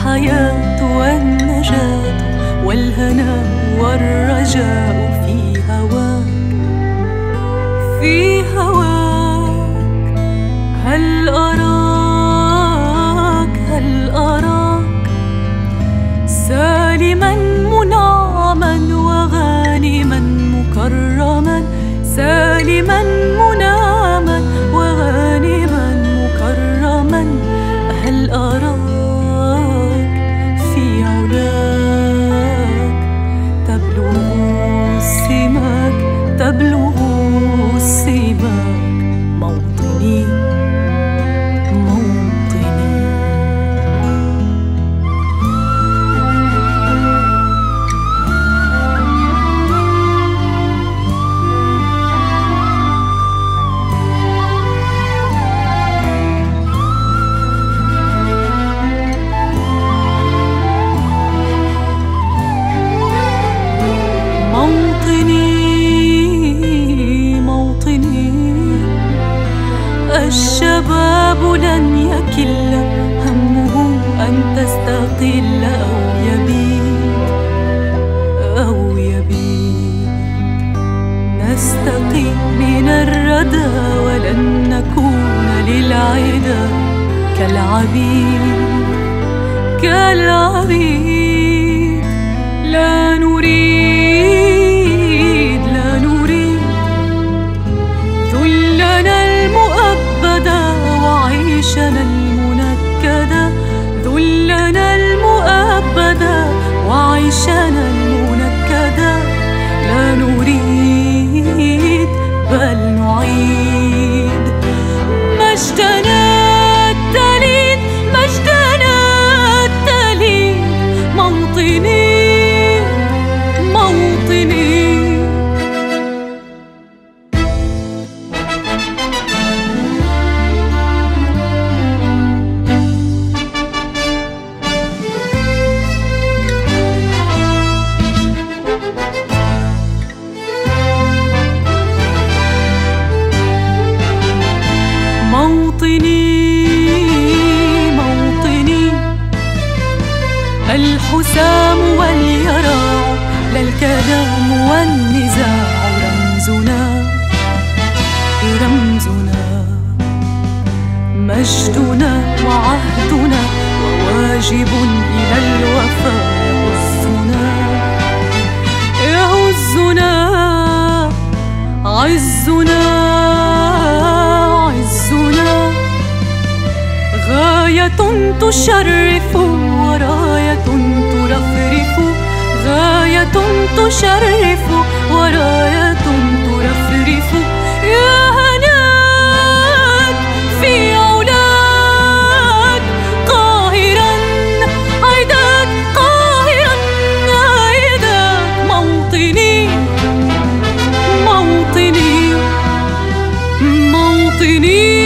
الحياة والنجاة والهنا والرجاء في هواك، في هواك. هل أراك سالما منعما وغانما مكرما، سالما منعما وغانما مكرما. هل أراك في علاك تبلغ السماك، تبلغ السماك. موطني موطني. الشباب لن يكل همه أن تستقل أو يبيد. نستقي من الردى ولن نكون للعدا كالعبيد. لا نريد ذلنا المؤبدا وعيشنا المنكدا، ذلنا المؤبدا وعيشنا المنكدا. لا نريد بل نعيد مجدنا التليد، مجدنا التليد. موطني موطني. موطني الحسام واليراع، لا الكلام والنزاع. رمزنا مجدنا وعهدنا وواجب إلى الوفاء يهزنا عزنا. غاية تشرف وراية ترفرف، غاية تشرف وراية ترفرف. يا هناك في علاك قاهرا عيداك، قاهرا عيداك. موطني موطني موطني.